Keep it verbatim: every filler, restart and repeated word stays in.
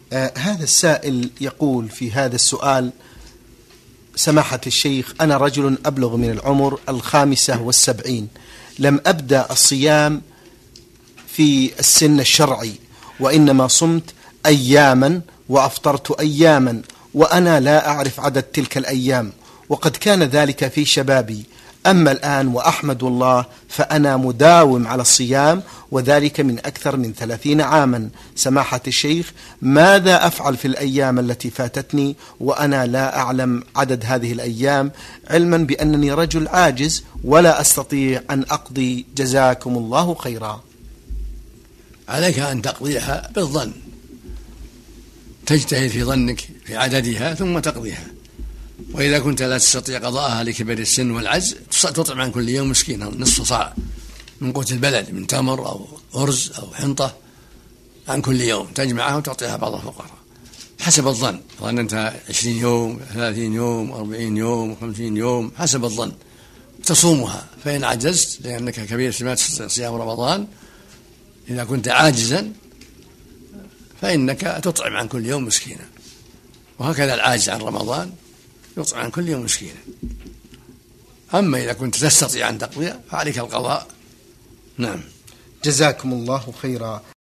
آه هذا السائل يقول في هذا السؤال: سماحة الشيخ، أنا رجل أبلغ من العمر الخامسة والسبعين، لم أبدأ الصيام في السن الشرعي، وإنما صمت أياما وأفطرت أياما، وأنا لا أعرف عدد تلك الأيام، وقد كان ذلك في شبابي. أما الآن وأحمد الله فأنا مداوم على الصيام، وذلك من أكثر من ثلاثين عاما. سماحة الشيخ، ماذا أفعل في الأيام التي فاتتني وأنا لا أعلم عدد هذه الأيام، علما بأنني رجل عاجز ولا أستطيع أن أقضي؟ جزاكم الله خيرا. عليك أن تقضيها بالظن، تجتهد في ظنك في عددها ثم تقضيها. وإذا كنت لا تستطيع قضاءها لكبر السن والعجز تطعم عن كل يوم مسكينا نصف صاع من قوت البلد، من تمر أو أرز أو حنطة، عن كل يوم تجمعها وتعطيها بعض الفقراء حسب الظن. ظن أنت عشرين يوم، ثلاثين يوم، أربعين يوم، خمسين يوم، حسب الظن تصومها. فإن عجزت لأنك كبير ما تستطيع صيام رمضان، إذا كنت عاجزا فإنك تطعم عن كل يوم مسكينا، وهكذا العاجز عن رمضان يطعم عن كل يوم مسكينا. أما إذا كنت تستطيع أن تقضي فعليك القضاء. نعم. جزاكم الله خيرا.